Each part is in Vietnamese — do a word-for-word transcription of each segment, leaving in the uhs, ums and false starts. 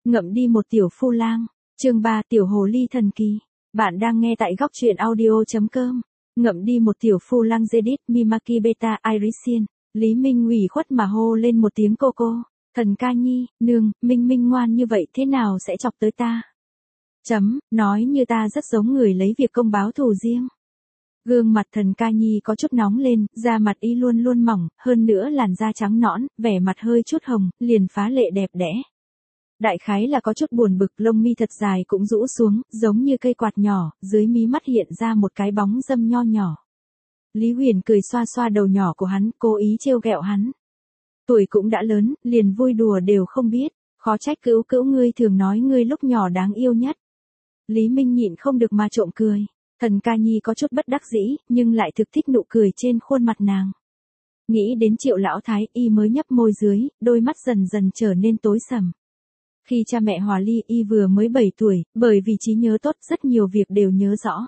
Ngậm đi một tiểu phu lang. Chương ba Tiểu hồ ly thần kỳ. Bạn đang nghe tại góc truyện audio chấm com. Ngậm đi một tiểu phu lang Zedit Mimaki Beta Irisian. Lý Minh ủy khuất mà hô lên một tiếng cô cô. Thần ca nhi, nương, Minh Minh ngoan như vậy thế nào sẽ chọc tới ta? Chấm, nói như ta rất giống người lấy việc công báo thù riêng. Gương mặt thần ca nhi có chút nóng lên, da mặt y luôn luôn mỏng, hơn nữa làn da trắng nõn, vẻ mặt hơi chút hồng, liền phá lệ đẹp đẽ. Đại khái là có chút buồn bực, lông mi thật dài cũng rũ xuống, giống như cây quạt nhỏ, dưới mí mắt hiện ra một cái bóng dâm nho nhỏ. Lý Huyền cười xoa xoa đầu nhỏ của hắn, cố ý trêu ghẹo hắn. Tuổi cũng đã lớn, liền vui đùa đều không biết, khó trách cữu cữu ngươi thường nói ngươi lúc nhỏ đáng yêu nhất. Lý Minh nhịn không được mà trộm cười. Thần ca nhi có chút bất đắc dĩ, nhưng lại thực thích nụ cười trên khuôn mặt nàng. Nghĩ đến Triệu lão thái, y mới nhấp môi dưới, đôi mắt dần dần trở nên tối sầm. Khi cha mẹ hòa ly, y vừa mới bảy tuổi, bởi vì trí nhớ tốt rất nhiều việc đều nhớ rõ.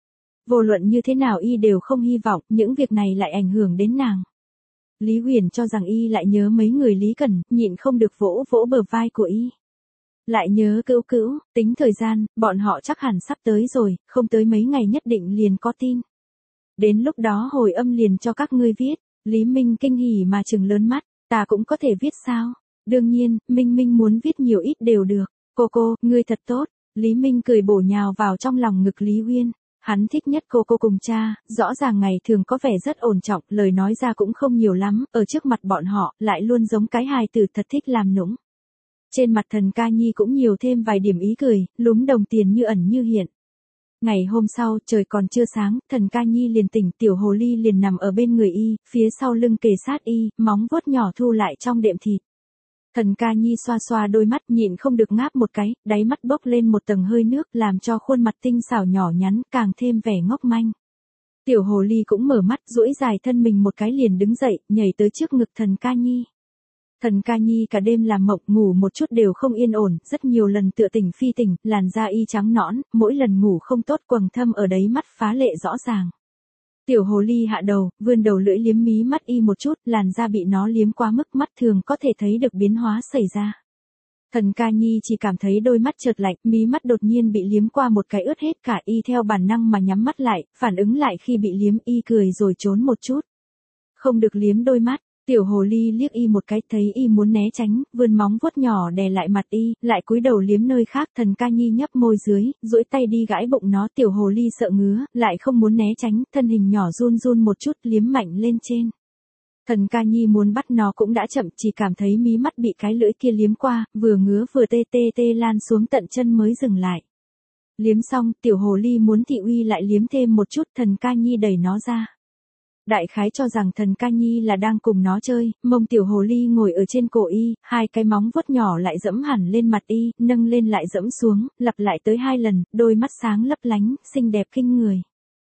Vô luận như thế nào y đều không hy vọng những việc này lại ảnh hưởng đến nàng. Lý Huyền cho rằng y lại nhớ mấy người Lý Cẩn, nhịn không được vỗ vỗ bờ vai của y. Lại nhớ cữu cữu, tính thời gian, bọn họ chắc hẳn sắp tới rồi, không tới mấy ngày nhất định liền có tin. Đến lúc đó hồi âm liền cho các ngươi viết. Lý Minh kinh hỉ mà trừng lớn mắt, ta cũng có thể viết sao? Đương nhiên, Minh Minh muốn viết nhiều ít đều được. Cô cô, ngươi thật tốt. Lý Minh cười bổ nhào vào trong lòng ngực Lý Huyên. Hắn thích nhất cô cô cùng cha, rõ ràng ngày thường có vẻ rất ổn trọng, lời nói ra cũng không nhiều lắm, ở trước mặt bọn họ, lại luôn giống cái hài tử thật thích làm nũng. Trên mặt thần ca nhi cũng nhiều thêm vài điểm ý cười, lúm đồng tiền như ẩn như hiện. Ngày hôm sau, trời còn chưa sáng, thần ca nhi liền tỉnh, tiểu hồ ly liền nằm ở bên người y, phía sau lưng kề sát y, móng vuốt nhỏ thu lại trong đệm thịt. Thần ca nhi xoa xoa đôi mắt, nhịn không được ngáp một cái, đáy mắt bốc lên một tầng hơi nước, làm cho khuôn mặt tinh xảo nhỏ nhắn, càng thêm vẻ ngốc manh. Tiểu hồ ly cũng mở mắt, duỗi dài thân mình một cái liền đứng dậy, nhảy tới trước ngực thần ca nhi. Thần ca nhi cả đêm làm mộng, ngủ một chút đều không yên ổn, rất nhiều lần tựa tỉnh phi tỉnh, làn da y trắng nõn, mỗi lần ngủ không tốt quầng thâm ở đấy mắt phá lệ rõ ràng. Tiểu hồ ly hạ đầu, vươn đầu lưỡi liếm mí mắt y một chút, làn da bị nó liếm quá mức mắt thường có thể thấy được biến hóa xảy ra. Thần ca nhi chỉ cảm thấy đôi mắt chợt lạnh, mí mắt đột nhiên bị liếm qua một cái ướt hết cả, y theo bản năng mà nhắm mắt lại, phản ứng lại khi bị liếm, y cười rồi trốn một chút. Không được liếm đôi mắt. Tiểu hồ ly liếc y một cái, thấy y muốn né tránh, vươn móng vuốt nhỏ đè lại mặt y, lại cúi đầu liếm nơi khác. Thần ca nhi nhấp môi dưới, duỗi tay đi gãi bụng nó. Tiểu hồ ly sợ ngứa, lại không muốn né tránh, thân hình nhỏ run run một chút, liếm mạnh lên trên. Thần ca nhi muốn bắt nó cũng đã chậm, chỉ cảm thấy mí mắt bị cái lưỡi kia liếm qua, vừa ngứa vừa tê tê tê lan xuống tận chân mới dừng lại. Liếm xong, tiểu hồ ly muốn thị uy lại liếm thêm một chút, thần ca nhi đẩy nó ra. Đại khái cho rằng thần ca nhi là đang cùng nó chơi, mông tiểu hồ ly ngồi ở trên cổ y, hai cái móng vuốt nhỏ lại dẫm hẳn lên mặt y, nâng lên lại dẫm xuống, lặp lại tới hai lần, đôi mắt sáng lấp lánh, xinh đẹp kinh người.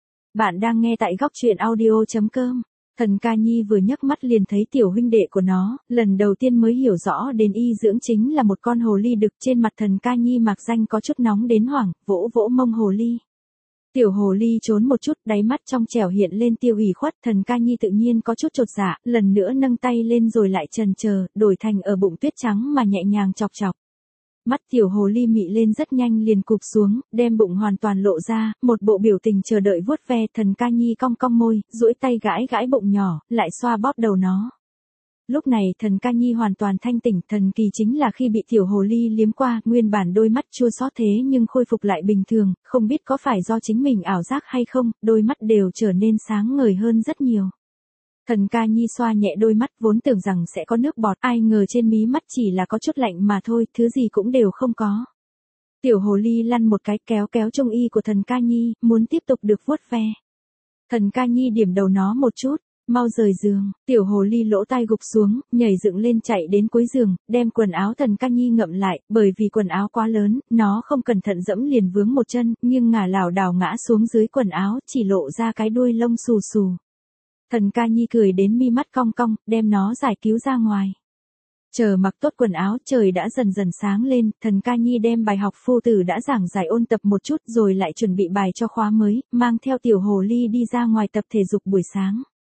Bạn đang nghe tại góc truyện audio chấm com. Thần ca nhi vừa nhấc mắt liền thấy tiểu huynh đệ của nó, lần đầu tiên mới hiểu rõ đến y dưỡng chính là một con hồ ly đực. Trên mặt thần ca nhi mạc danh có chút nóng đến hoảng, vỗ vỗ mông hồ ly. Tiểu hồ ly trốn một chút, đáy mắt trong trẻo hiện lên tiêu ủy khuất, thần ca nhi tự nhiên có chút chột dạ, lần nữa nâng tay lên rồi lại chần chờ, đổi thành ở bụng tuyết trắng mà nhẹ nhàng chọc chọc. Mắt tiểu hồ ly mị lên rất nhanh liền cụp xuống, đem bụng hoàn toàn lộ ra, một bộ biểu tình chờ đợi vuốt ve. Thần ca nhi cong cong môi, duỗi tay gãi gãi bụng nhỏ, lại xoa bóp đầu nó. Lúc này thần ca nhi hoàn toàn thanh tỉnh, thần kỳ chính là khi bị tiểu hồ ly liếm qua, nguyên bản đôi mắt chua xót thế nhưng khôi phục lại bình thường, không biết có phải do chính mình ảo giác hay không, đôi mắt đều trở nên sáng ngời hơn rất nhiều. Thần ca nhi xoa nhẹ đôi mắt, vốn tưởng rằng sẽ có nước bọt, ai ngờ trên mí mắt chỉ là có chút lạnh mà thôi, thứ gì cũng đều không có. Tiểu hồ ly lăn một cái, kéo kéo trung y của thần ca nhi, muốn tiếp tục được vuốt ve. Thần ca nhi điểm đầu nó một chút. Mau rời giường, tiểu hồ ly lỗ tai gục xuống, nhảy dựng lên chạy đến cuối giường, đem quần áo thần ca nhi ngậm lại, bởi vì quần áo quá lớn, nó không cẩn thận dẫm liền vướng một chân, nhưng ngả lảo đảo ngã xuống dưới quần áo, chỉ lộ ra cái đuôi lông xù xù. Thần ca nhi cười đến mi mắt cong cong, đem nó giải cứu ra ngoài. Chờ mặc tốt quần áo, trời đã dần dần sáng lên, thần ca nhi đem bài học phu tử đã giảng giải ôn tập một chút rồi lại chuẩn bị bài cho khóa mới, mang theo tiểu hồ ly đi ra ngoài tập thể dục buổi sáng.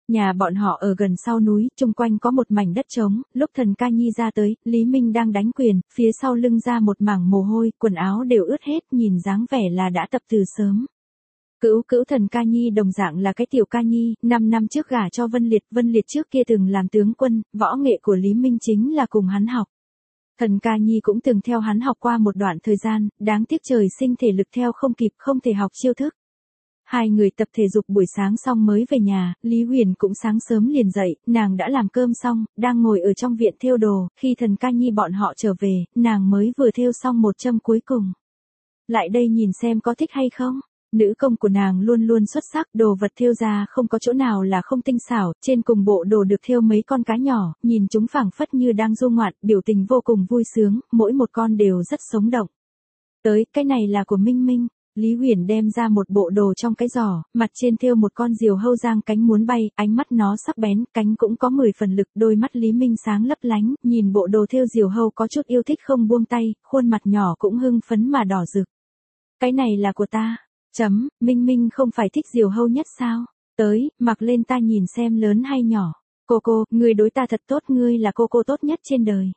Nhà bọn họ ở gần sau núi, chung quanh có một mảnh đất trống, lúc Thần Ca Nhi ra tới, Lý Minh đang đánh quyền, phía sau lưng ra một mảng mồ hôi, quần áo đều ướt hết, nhìn dáng vẻ là đã tập từ sớm. Cữu cữu Thần Ca Nhi đồng dạng là cái tiểu ca nhi, năm năm trước gả cho Vân Liệt, Vân Liệt trước kia từng làm tướng quân, võ nghệ của Lý Minh chính là cùng hắn học. Thần Ca Nhi cũng từng theo hắn học qua một đoạn thời gian, đáng tiếc trời sinh thể lực theo không kịp, không thể học chiêu thức. Hai người tập thể dục buổi sáng xong mới về nhà, Lý Huyền cũng sáng sớm liền dậy, nàng đã làm cơm xong, đang ngồi ở trong viện thêu đồ, khi Thần Ca Nhi bọn họ trở về, nàng mới vừa thêu xong một châm cuối cùng. Lại đây nhìn xem có thích hay không? Nữ công của nàng luôn luôn xuất sắc, đồ vật thêu ra không có chỗ nào là không tinh xảo, trên cùng bộ đồ được thêu mấy con cá nhỏ, nhìn chúng phảng phất như đang du ngoạn, biểu tình vô cùng vui sướng, mỗi một con đều rất sống động. Tới, cái này là của Minh Minh. Lý Huyền đem ra một bộ đồ trong cái giỏ, mặt trên thêu một con diều hâu giang cánh muốn bay, ánh mắt nó sắc bén, cánh cũng có mười phần lực, đôi mắt Lý Minh sáng lấp lánh, nhìn bộ đồ thêu diều hâu có chút yêu thích không buông tay, khuôn mặt nhỏ cũng hưng phấn mà đỏ rực. Cái này là của ta. Chấm, Minh Minh không phải thích diều hâu nhất sao? Tới, mặc lên ta nhìn xem lớn hay nhỏ. Cô cô, ngươi đối ta thật tốt, ngươi là cô cô tốt nhất trên đời.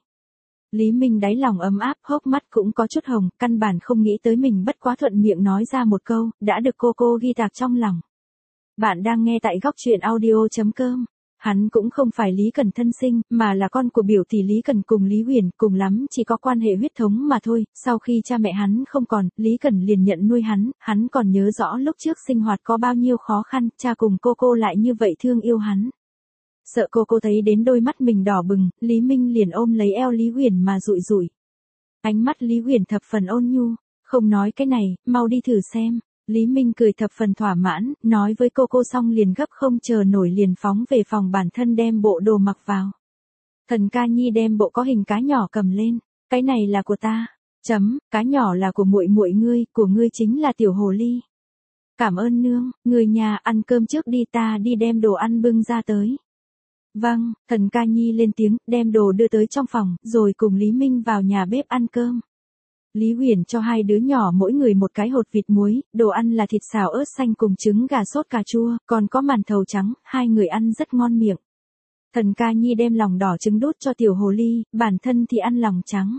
Lý Minh đáy lòng ấm áp, hốc mắt cũng có chút hồng, căn bản không nghĩ tới mình bất quá thuận miệng nói ra một câu, đã được cô cô ghi tạc trong lòng. Bạn đang nghe tại góc truyện audio chấm com. Hắn cũng không phải Lý Cần thân sinh, mà là con của biểu tỷ Lý Cần cùng Lý Huyền, cùng lắm chỉ có quan hệ huyết thống mà thôi, sau khi cha mẹ hắn không còn, Lý Cần liền nhận nuôi hắn, hắn còn nhớ rõ lúc trước sinh hoạt có bao nhiêu khó khăn, cha cùng cô cô lại như vậy thương yêu hắn. Sợ cô cô thấy đến đôi mắt mình đỏ bừng, Lý Minh liền ôm lấy eo Lý Huyền mà dụi dụi. Ánh mắt Lý Huyền thập phần ôn nhu, không nói cái này, mau đi thử xem. Lý Minh cười thập phần thỏa mãn, nói với cô cô xong liền gấp không chờ nổi liền phóng về phòng bản thân đem bộ đồ mặc vào. Thần Ca Nhi đem bộ có hình cá nhỏ cầm lên, cái này là của ta. Chấm, cá nhỏ là của muội muội ngươi, của ngươi chính là tiểu hồ ly. Cảm ơn nương, người nhà ăn cơm trước đi, ta đi đem đồ ăn bưng ra tới. Vâng, Thần Ca Nhi lên tiếng, đem đồ đưa tới trong phòng, rồi cùng Lý Minh vào nhà bếp ăn cơm. Lý Huyền cho hai đứa nhỏ mỗi người một cái hột vịt muối, đồ ăn là thịt xào ớt xanh cùng trứng gà sốt cà chua, còn có màn thầu trắng, hai người ăn rất ngon miệng. Thần Ca Nhi đem lòng đỏ trứng đút cho tiểu hồ ly, bản thân thì ăn lòng trắng.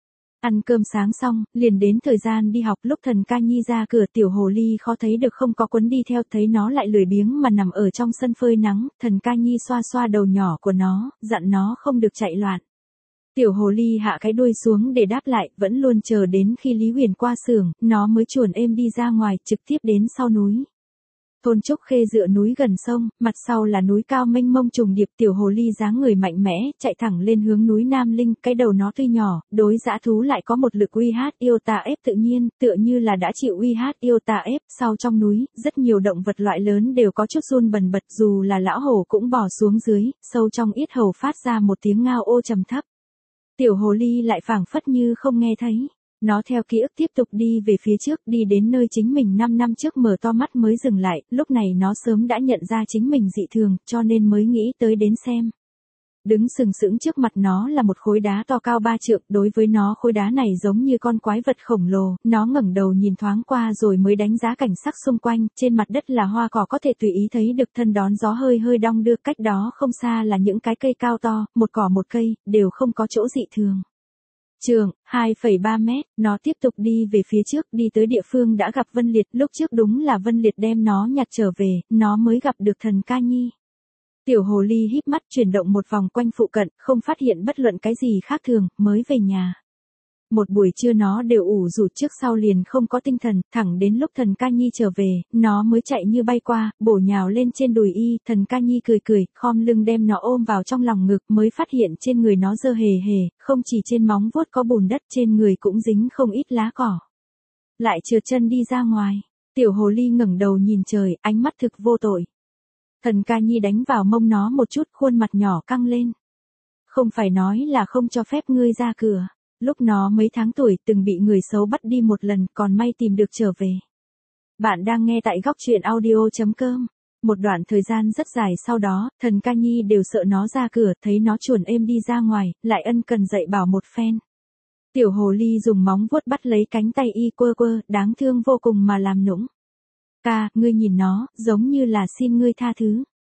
Ăn cơm sáng xong, liền đến thời gian đi học, lúc Thần Ca Nhi ra cửa tiểu hồ ly khó thấy được không có quấn đi theo, thấy nó lại lười biếng mà nằm ở trong sân phơi nắng, Thần Ca Nhi xoa xoa đầu nhỏ của nó, dặn nó không được chạy loạn. Tiểu hồ ly hạ cái đuôi xuống để đáp lại, vẫn luôn chờ đến khi Lý Huyền qua xưởng, nó mới chuồn êm đi ra ngoài, trực tiếp đến sau núi. Thôn Trúc Khê dựa núi gần sông, mặt sau là núi cao mênh mông trùng điệp, tiểu hồ ly dáng người mạnh mẽ, chạy thẳng lên hướng núi Nam Linh, cái đầu nó tuy nhỏ, đối dã thú lại có một lực uy hát yêu tà ép tự nhiên, tựa như là đã chịu uy hát yêu tà ép, sau trong núi, rất nhiều động vật loại lớn đều có chút run bần bật, dù là lão hổ cũng bò xuống dưới, sâu trong yết hầu phát ra một tiếng ngao ô trầm thấp. Tiểu hồ ly lại phảng phất như không nghe thấy. Nó theo ký ức tiếp tục đi về phía trước, đi đến nơi chính mình năm năm trước mở to mắt mới dừng lại, lúc này nó sớm đã nhận ra chính mình dị thường, cho nên mới nghĩ tới đến xem. Đứng sừng sững trước mặt nó là một khối đá to cao ba trượng, đối với nó khối đá này giống như con quái vật khổng lồ, nó ngẩng đầu nhìn thoáng qua rồi mới đánh giá cảnh sắc xung quanh, trên mặt đất là hoa cỏ có thể tùy ý thấy được, thân đón gió hơi hơi đong đưa, cách đó không xa là những cái cây cao to, một cỏ một cây, đều không có chỗ dị thường. Trường, hai phẩy ba mét, nó tiếp tục đi về phía trước, đi tới địa phương đã gặp Vân Liệt, lúc trước đúng là Vân Liệt đem nó nhặt trở về, nó mới gặp được Thần Ca Nhi. Tiểu hồ ly híp mắt chuyển động một vòng quanh phụ cận, không phát hiện bất luận cái gì khác thường, mới về nhà. Một buổi trưa nó đều ủ rụt trước sau liền không có tinh thần, thẳng đến lúc Thần Ca Nhi trở về, nó mới chạy như bay qua, bổ nhào lên trên đùi y, Thần Ca Nhi cười cười, khom lưng đem nó ôm vào trong lòng ngực, mới phát hiện trên người nó dơ hề hề, không chỉ trên móng vuốt có bùn đất, trên người cũng dính không ít lá cỏ. Lại trượt chân đi ra ngoài, tiểu hồ ly ngẩng đầu nhìn trời, ánh mắt thực vô tội. Thần Ca Nhi đánh vào mông nó một chút, khuôn mặt nhỏ căng lên. Không phải nói là không cho phép ngươi ra cửa. Lúc nó mấy tháng tuổi từng bị người xấu bắt đi một lần, còn may tìm được trở về. Bạn đang nghe tại góc truyện audio chấm com. Một đoạn thời gian rất dài sau đó, Thần Ca Nhi đều sợ nó ra cửa, thấy nó chuồn êm đi ra ngoài, lại ân cần dạy bảo một phen. Tiểu hồ ly dùng móng vuốt bắt lấy cánh tay y quơ quơ, đáng thương vô cùng mà làm nũng. Ca, ngươi nhìn nó, giống như là xin ngươi tha thứ.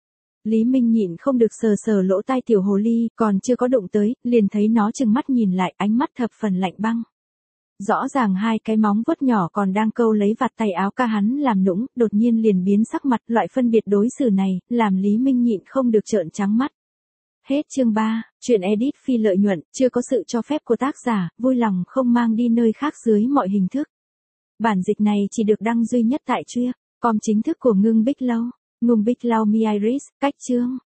Lý Minh nhịn không được sờ sờ lỗ tai tiểu hồ ly, còn chưa có đụng tới, liền thấy nó trừng mắt nhìn lại, ánh mắt thập phần lạnh băng. Rõ ràng hai cái móng vuốt nhỏ còn đang câu lấy vạt tay áo ca hắn làm nũng, đột nhiên liền biến sắc mặt, loại phân biệt đối xử này, làm Lý Minh nhịn không được trợn trắng mắt. Hết chương ba, chuyện edit phi lợi nhuận, chưa có sự cho phép của tác giả, vui lòng không mang đi nơi khác dưới mọi hình thức. Bản dịch này chỉ được đăng duy nhất tại Truya, com chính thức của Ngưng Bích Lâu. Ngưng Bích Lâu Mi Iris, cách chương.